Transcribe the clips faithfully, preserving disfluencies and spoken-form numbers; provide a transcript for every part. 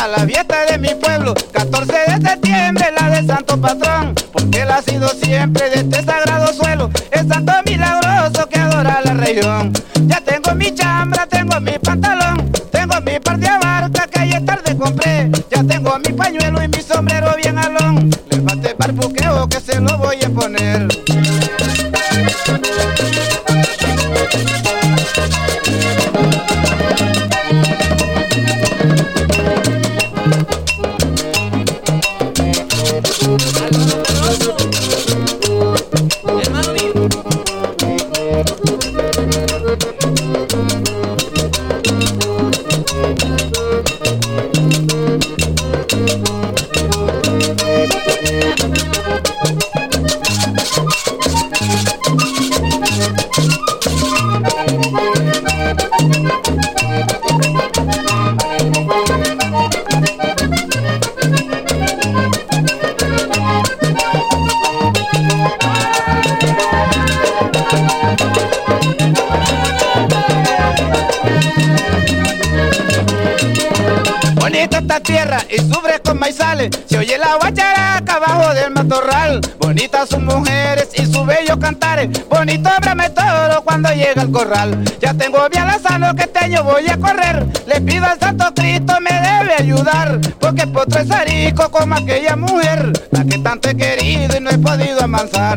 fiesta, la fiesta de mi pueblo, catorce de septiembre, la del santo patrón, porque él ha sido siempre de este sagrado suelo, el santo milagroso que adora la región. Ya tengo mi chambra, tengo mi pantalón, tengo mi par de abarca que ayer tarde compré, ya tengo mi pañuelo y mi sombrero bien alón, levante barbuqueo que se lo voy a poner. Hermano mío. Bonita esta tierra y sufre con maizales, se oye la guacharaca abajo del matorral. Bonitas sus mujeres y sus bellos cantares, bonito brame toro cuando llega al corral. Ya tengo bien la sano que este año voy a correr, le pido al Santo Cristo me debe ayudar, porque potro es arico como aquella mujer, la que tanto he querido y no he podido amansar.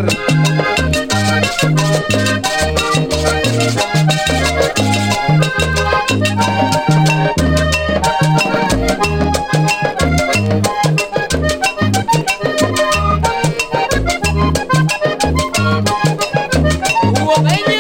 Hugo Baby.